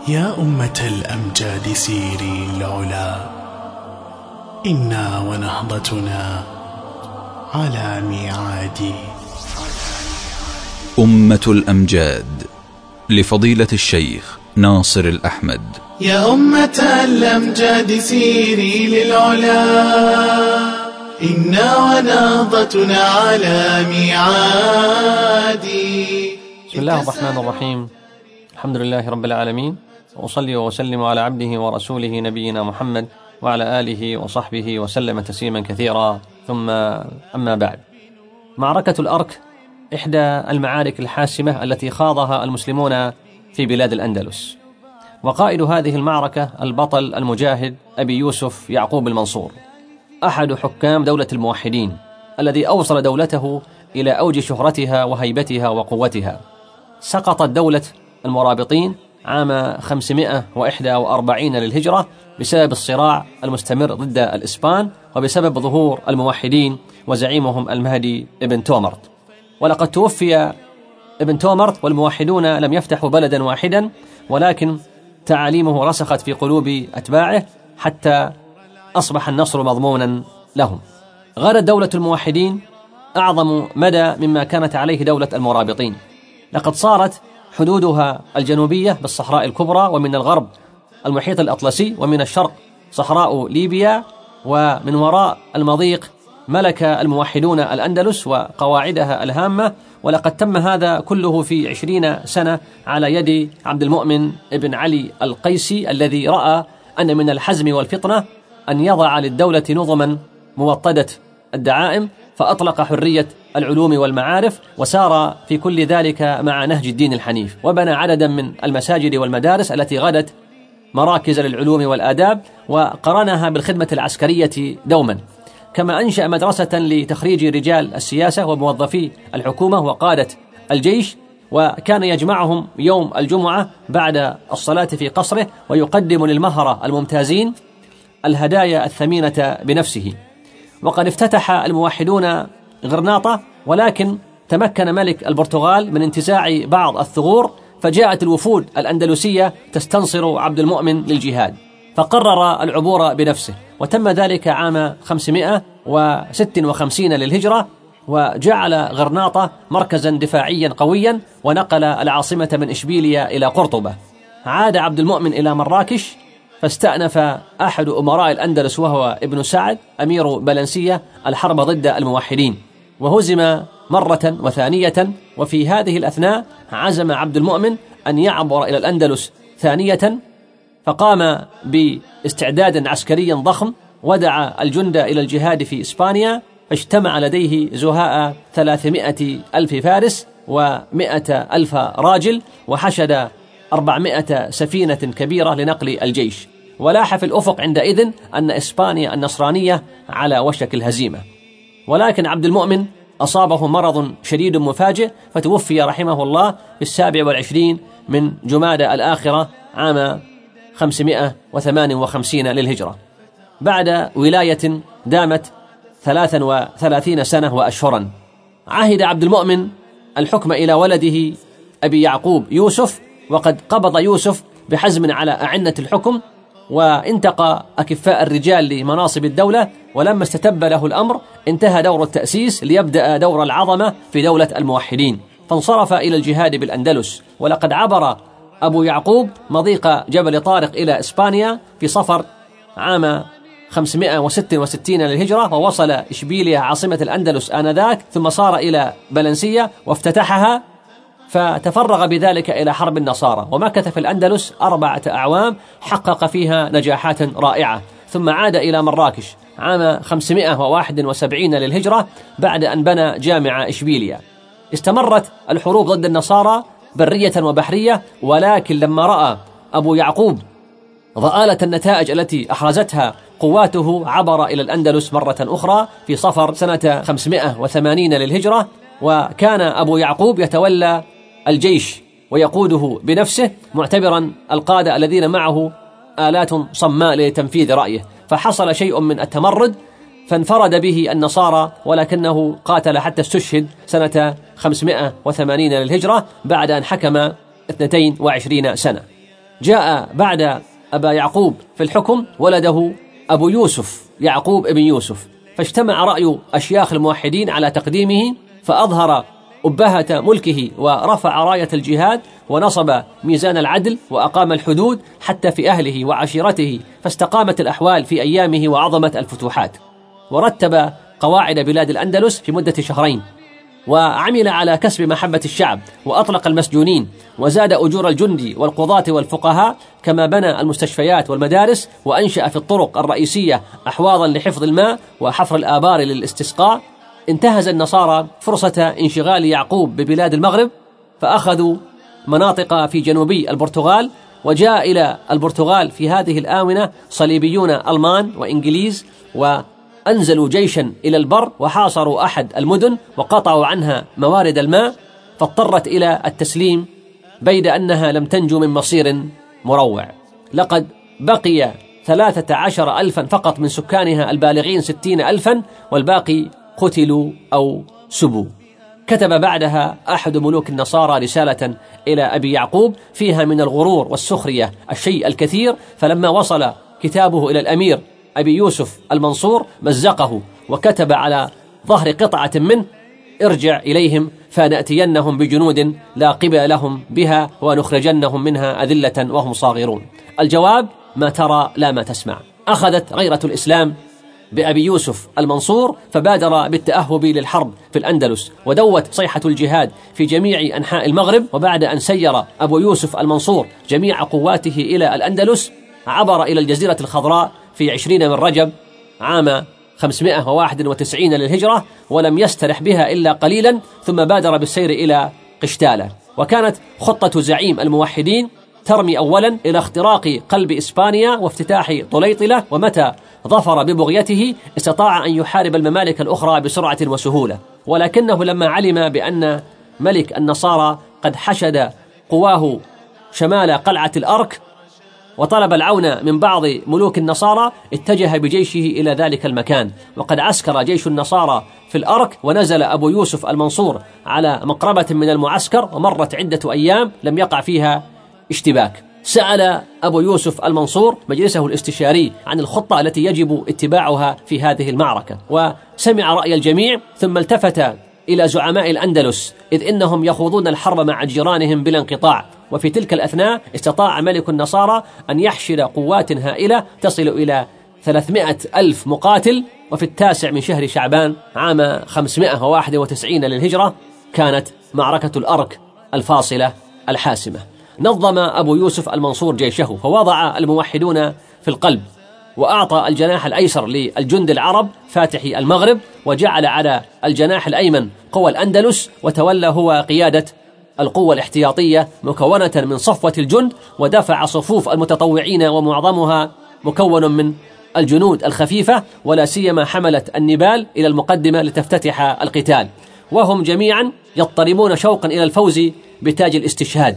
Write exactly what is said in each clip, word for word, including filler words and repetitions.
يا أمة الأمجاد سيري العلا، إنا ونهضتنا على ميعاد. أمة الأمجاد لفضيلة الشيخ ناصر الأحمد. يا أمة الأمجاد سيري للعلا، إنا ونهضتنا على ميعاد. بسم الله الرحمن الرحيم، الحمد لله رب العالمين، وأصلي وأسلم على عبده ورسوله نبينا محمد وعلى آله وصحبه وسلم تسليما كثيرا، ثم أما بعد. معركة الأرك إحدى المعارك الحاسمة التي خاضها المسلمون في بلاد الأندلس، وقائد هذه المعركة البطل المجاهد أبي يوسف يعقوب المنصور، أحد حكام دولة الموحدين الذي أوصل دولته إلى أوج شهرتها وهيبتها وقوتها. سقطت دولة المرابطين عام خمسمائة وإحدى وأربعين للهجرة بسبب الصراع المستمر ضد الإسبان، وبسبب ظهور الموحدين وزعيمهم المهدي ابن تومرت. ولقد توفي ابن تومرت والموحدون لم يفتحوا بلدا واحدا، ولكن تعاليمه رسخت في قلوب أتباعه حتى أصبح النصر مضمونا لهم. غارت دولة الموحدين أعظم مدى مما كانت عليه دولة المرابطين، لقد صارت حدودها الجنوبية بالصحراء الكبرى، ومن الغرب المحيط الأطلسي، ومن الشرق صحراء ليبيا، ومن وراء المضيق ملك الموحدون الأندلس وقواعدها الهامة. ولقد تم هذا كله في عشرين سنة على يد عبد المؤمن ابن علي القيسي، الذي رأى أن من الحزم والفطنة أن يضع للدولة نظما موطدة الدعائم، فأطلق حرية العلوم والمعارف، وسار في كل ذلك مع نهج الدين الحنيف، وبنى عددا من المساجد والمدارس التي غدت مراكز للعلوم والآداب، وقرنها بالخدمة العسكرية دوما. كما أنشأ مدرسة لتخريج رجال السياسة وموظفي الحكومة وقادة الجيش، وكان يجمعهم يوم الجمعة بعد الصلاة في قصره، ويقدم للمهرة الممتازين الهدايا الثمينة بنفسه. وقد افتتح الموحدون غرناطة، ولكن تمكن ملك البرتغال من انتزاع بعض الثغور، فجاءت الوفود الأندلسية تستنصر عبد المؤمن للجهاد، فقرر العبور بنفسه، وتم ذلك عام خمسمائة وستة وخمسين للهجرة، وجعل غرناطة مركزا دفاعيا قويا، ونقل العاصمة من إشبيلية إلى قرطبة. عاد عبد المؤمن إلى مراكش، فاستأنف أحد أمراء الأندلس وهو ابن سعد أمير بلنسية الحرب ضد الموحدين، وهزم مرة وثانية. وفي هذه الأثناء عزم عبد المؤمن أن يعبر إلى الأندلس ثانية، فقام باستعداد عسكري ضخم، ودعا الجند إلى الجهاد في إسبانيا، فاجتمع لديه زهاء ثلاثمائة ألف فارس ومائة ألف راجل، وحشد أربعمائة سفينة كبيرة لنقل الجيش. ولاح في الأفق عندئذ أن إسبانيا النصرانية على وشك الهزيمة، ولكن عبد المؤمن أصابه مرض شديد مفاجئ، فتوفي رحمه الله في السابع والعشرين من جمادى الآخرة عام خمسمائة وثمانية وخمسين للهجرة، بعد ولاية دامت ثلاثا وثلاثين سنة وأشهرا. عهد عبد المؤمن الحكم إلى ولده أبي يعقوب يوسف، وقد قبض يوسف بحزم على أعنة الحكم، وانتقى أكفاء الرجال لمناصب الدولة. ولما استتب له الأمر انتهى دور التأسيس ليبدأ دور العظمة في دولة الموحدين، فانصرف إلى الجهاد بالأندلس. ولقد عبر أبو يعقوب مضيق جبل طارق إلى إسبانيا في صفر عام خمسمائة وستة وستين للهجرة، ووصل إشبيلية عاصمة الأندلس آنذاك، ثم صار إلى بلنسية وافتتحها، فتفرغ بذلك إلى حرب النصارى، ومكث في الأندلس أربعة أعوام حقق فيها نجاحات رائعة، ثم عاد إلى مراكش عام خمسمائة وواحد وسبعين للهجرة بعد أن بنى جامع إشبيلية. استمرت الحروب ضد النصارى برية وبحرية، ولكن لما رأى أبو يعقوب ضآلة النتائج التي أحرزتها قواته عبر إلى الأندلس مرة أخرى في صفر سنة خمسمائة وثمانين للهجرة، وكان أبو يعقوب يتولى الجيش ويقوده بنفسه، معتبرا القادة الذين معه آلات صماء لتنفيذ رأيه. فحصل شيء من التمرد، فانفرد به النصارى، ولكنه قاتل حتى استشهد سنة خمسمائة وثمانين للهجرة بعد أن حكم اثنتين وعشرين سنة. جاء بعد أبا يعقوب في الحكم ولده أبو يوسف يعقوب ابن يوسف، فاجتمع رأي أشياخ الموحدين على تقديمه، فأظهر أبهة ملكه ورفع راية الجهاد ونصب ميزان العدل وأقام الحدود حتى في أهله وعشيرته، فاستقامت الأحوال في أيامه وعظمت الفتوحات، ورتب قواعد بلاد الأندلس في مدة شهرين، وعمل على كسب محبة الشعب، وأطلق المسجونين، وزاد أجور الجندي والقضاة والفقهاء، كما بنى المستشفيات والمدارس، وأنشأ في الطرق الرئيسية أحواضا لحفظ الماء وحفر الآبار للاستسقاء. انتهز النصارى فرصة انشغال يعقوب ببلاد المغرب، فأخذوا مناطق في جنوبي البرتغال، وجاء إلى البرتغال في هذه الآونة صليبيون ألمان وإنجليز، وأنزلوا جيشا إلى البر وحاصروا أحد المدن وقطعوا عنها موارد الماء، فاضطرت إلى التسليم بيد أنها لم تنجو من مصير مروع. لقد بقي ثلاثة عشر ألفا فقط من سكانها البالغين ستين ألفا، والباقي قتلوا أو سبوا. كتب بعدها أحد ملوك النصارى رسالة إلى أبي يعقوب فيها من الغرور والسخرية الشيء الكثير، فلما وصل كتابه إلى الأمير أبي يوسف المنصور مزقه، وكتب على ظهر قطعة منه: ارجع إليهم فنأتينهم بجنود لا قبل لهم بها ونخرجنهم منها أذلة وهم صاغرون. الجواب: ما ترى لا ما تسمع. أخذت غيرة الإسلام بأبي يوسف المنصور، فبادر بالتأهب للحرب في الأندلس، ودوت صيحة الجهاد في جميع أنحاء المغرب. وبعد أن سير أبو يوسف المنصور جميع قواته إلى الأندلس، عبر إلى الجزيرة الخضراء في عشرين من رجب عام خمسمائة وواحد وتسعين للهجرة، ولم يسترح بها إلا قليلا، ثم بادر بالسير إلى قشتالة. وكانت خطة زعيم الموحدين ترمي أولا إلى اختراق قلب إسبانيا وافتتاح طليطلة، ومتى ظفر ببغيته استطاع أن يحارب الممالك الأخرى بسرعة وسهولة. ولكنه لما علم بأن ملك النصارى قد حشد قواه شمال قلعة الأرك وطلب العون من بعض ملوك النصارى، اتجه بجيشه إلى ذلك المكان. وقد عسكر جيش النصارى في الأرك، ونزل أبو يوسف المنصور على مقربة من المعسكر، ومرت عدة أيام لم يقع فيها اشتباك. سأل أبو يوسف المنصور مجلسه الاستشاري عن الخطة التي يجب اتباعها في هذه المعركة، وسمع رأي الجميع، ثم التفت إلى زعماء الأندلس، إذ إنهم يخوضون الحرب مع جيرانهم بلا انقطاع. وفي تلك الأثناء استطاع ملك النصارى أن يحشد قوات هائلة تصل إلى ثلاثمائة ألف مقاتل. وفي التاسع من شهر شعبان عام خمسمائة وواحد وتسعين للهجرة كانت معركة الأرك الفاصلة الحاسمة. نظم أبو يوسف المنصور جيشه، فوضع الموحدون في القلب، وأعطى الجناح الأيسر للجند العرب فاتحي المغرب، وجعل على الجناح الأيمن قوى الأندلس، وتولى هو قيادة القوة الاحتياطية مكونة من صفوة الجند، ودفع صفوف المتطوعين ومعظمها مكون من الجنود الخفيفة، ولا سيما حملة النبال إلى المقدمة لتفتتح القتال، وهم جميعا يضطربون شوقا إلى الفوز بتاج الاستشهاد.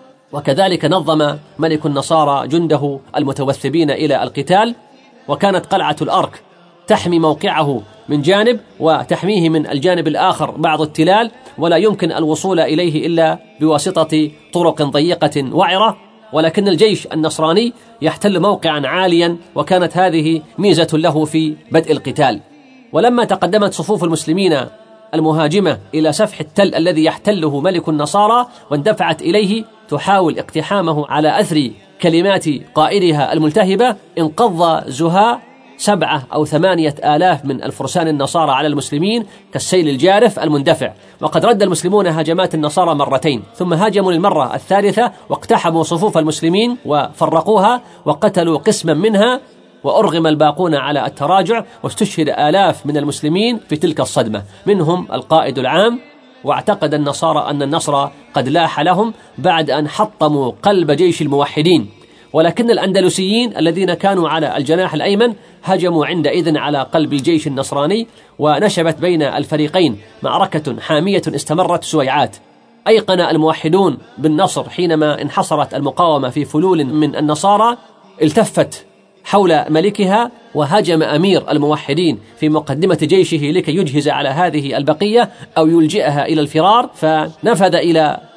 وكذلك نظم ملك النصارى جنده المتوثبين إلى القتال، وكانت قلعة الأرك تحمي موقعه من جانب، وتحميه من الجانب الآخر بعض التلال، ولا يمكن الوصول إليه إلا بواسطة طرق ضيقة وعرة. ولكن الجيش النصراني يحتل موقعا عاليا، وكانت هذه ميزة له في بدء القتال. ولما تقدمت صفوف المسلمين المهاجمة إلى سفح التل الذي يحتله ملك النصارى واندفعت إليه تحاول اقتحامه على أثر كلمات قائدها الملتهبة، انقض زهاء سبعة أو ثمانية آلاف من الفرسان النصارى على المسلمين كالسيل الجارف المندفع. وقد رد المسلمون هجمات النصارى مرتين، ثم هاجموا للمرة الثالثة واقتحموا صفوف المسلمين وفرقوها وقتلوا قسما منها، وأرغم الباقون على التراجع، واستشهد آلاف من المسلمين في تلك الصدمة، منهم القائد العام. واعتقد النصارى أن النصر قد لاح لهم بعد أن حطموا قلب جيش الموحدين. ولكن الأندلسيين الذين كانوا على الجناح الأيمن هجموا عندئذ على قلب الجيش النصراني، ونشبت بين الفريقين معركة حامية استمرت سويعات. أيقن الموحدون بالنصر حينما انحصرت المقاومة في فلول من النصارى، التفت حول ملكها وهاجم أمير الموحدين في مقدمة جيشه لكي يجهز على هذه البقية أو يلجئها إلى الفرار، فنفذ إلى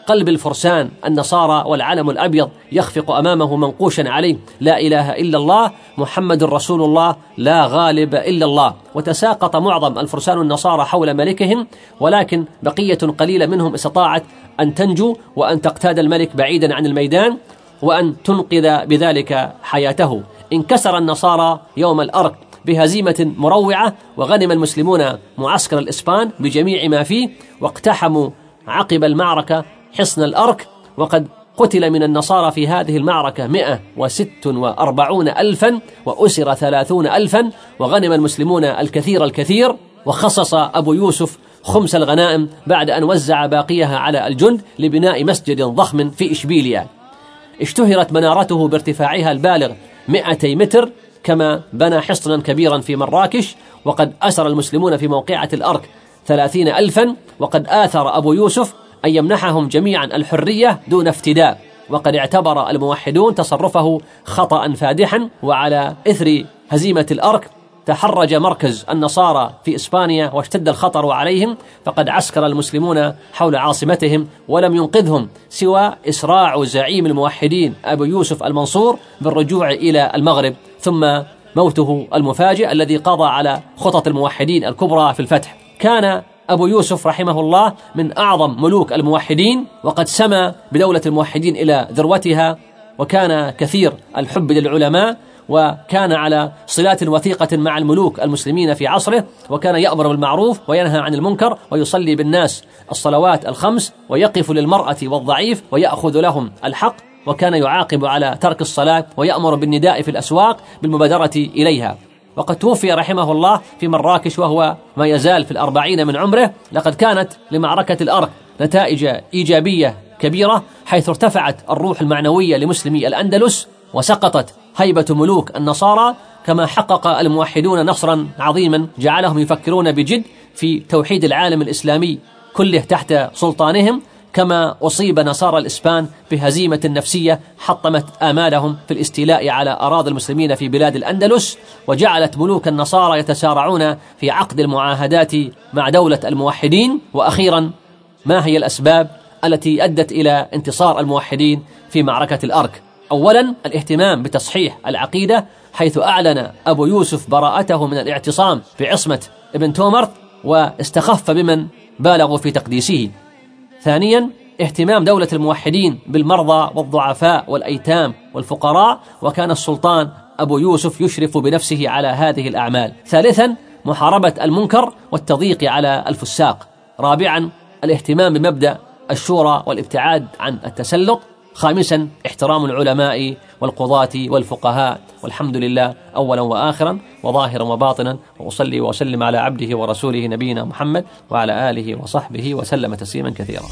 قلب الفرسان النصارى والعلم الأبيض يخفق أمامه منقوشا عليه لا إله إلا الله محمد رسول الله لا غالب إلا الله. وتساقط معظم الفرسان النصارى حول ملكهم، ولكن بقية قليلة منهم استطاعت أن تنجو وأن تقتاد الملك بعيدا عن الميدان وأن تنقذ بذلك حياته. انكسر النصارى يوم الأرك بهزيمة مروعة، وغنم المسلمون معسكر الإسبان بجميع ما فيه، واقتحموا عقب المعركة حصن الأرك، وقد قتل من النصارى في هذه المعركة مئة وست وأربعون ألفا وأسر ثلاثون ألفا، وغنم المسلمون الكثير الكثير. وخصص أبو يوسف خمس الغنائم بعد أن وزع باقيها على الجند لبناء مسجد ضخم في إشبيلية. اشتهرت منارته بارتفاعها البالغ مئتي متر، كما بنى حصنا كبيرا في مراكش. وقد أسر المسلمون في موقعة الأرك ثلاثين ألفا، وقد آثر أبو يوسف أن يمنحهم جميعا الحرية دون افتداء، وقد اعتبر الموحدون تصرفه خطأ فادحا. وعلى إثر هزيمة الأرك تحرج مركز النصارى في إسبانيا واشتد الخطر عليهم، فقد عسكر المسلمون حول عاصمتهم، ولم ينقذهم سوى إسراع زعيم الموحدين أبو يوسف المنصور بالرجوع إلى المغرب، ثم موته المفاجئ الذي قضى على خطط الموحدين الكبرى في الفتح. كان أبو يوسف رحمه الله من أعظم ملوك الموحدين، وقد سمى بدولة الموحدين إلى ذروتها، وكان كثير الحب للعلماء، وكان على صلات وثيقة مع الملوك المسلمين في عصره، وكان يأمر بالمعروف وينهى عن المنكر، ويصلي بالناس الصلوات الخمس، ويقف للمرأة والضعيف ويأخذ لهم الحق، وكان يعاقب على ترك الصلاة ويأمر بالنداء في الأسواق بالمبادرة إليها. وقد توفي رحمه الله في مراكش وهو ما يزال في الأربعين من عمره. لقد كانت لمعركة الأرك نتائج إيجابية كبيرة، حيث ارتفعت الروح المعنوية لمسلمي الأندلس، وسقطت هيبة ملوك النصارى، كما حقق الموحدون نصرا عظيما جعلهم يفكرون بجد في توحيد العالم الإسلامي كله تحت سلطانهم، كما أصيب نصارى الإسبان بهزيمة نفسية حطمت آمالهم في الاستيلاء على أراضي المسلمين في بلاد الأندلس، وجعلت ملوك النصارى يتسارعون في عقد المعاهدات مع دولة الموحدين. وأخيرا، ما هي الأسباب التي أدت إلى انتصار الموحدين في معركة الأرك؟ أولا، الاهتمام بتصحيح العقيدة، حيث أعلن أبو يوسف براءته من الاعتصام بعصمة ابن تومرت، واستخف بمن بالغوا في تقديسه. ثانيا، اهتمام دولة الموحدين بالمرضى والضعفاء والأيتام والفقراء، وكان السلطان أبو يوسف يشرف بنفسه على هذه الأعمال. ثالثا، محاربة المنكر والتضييق على الفساق. رابعا، الاهتمام بمبدأ الشورى والابتعاد عن التسلط. خامسا، احترام العلماء والقضاة والفقهاء. والحمد لله أولا وآخرا وظاهرا وباطنا، وأصلي وأسلم على عبده ورسوله نبينا محمد وعلى آله وصحبه وسلم تسليما كثيرا.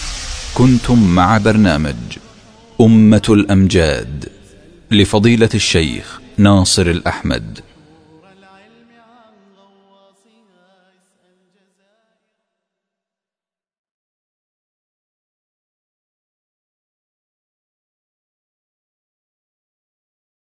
كنتم مع برنامج أمة الأمجاد لفضيلة الشيخ ناصر الأحمد.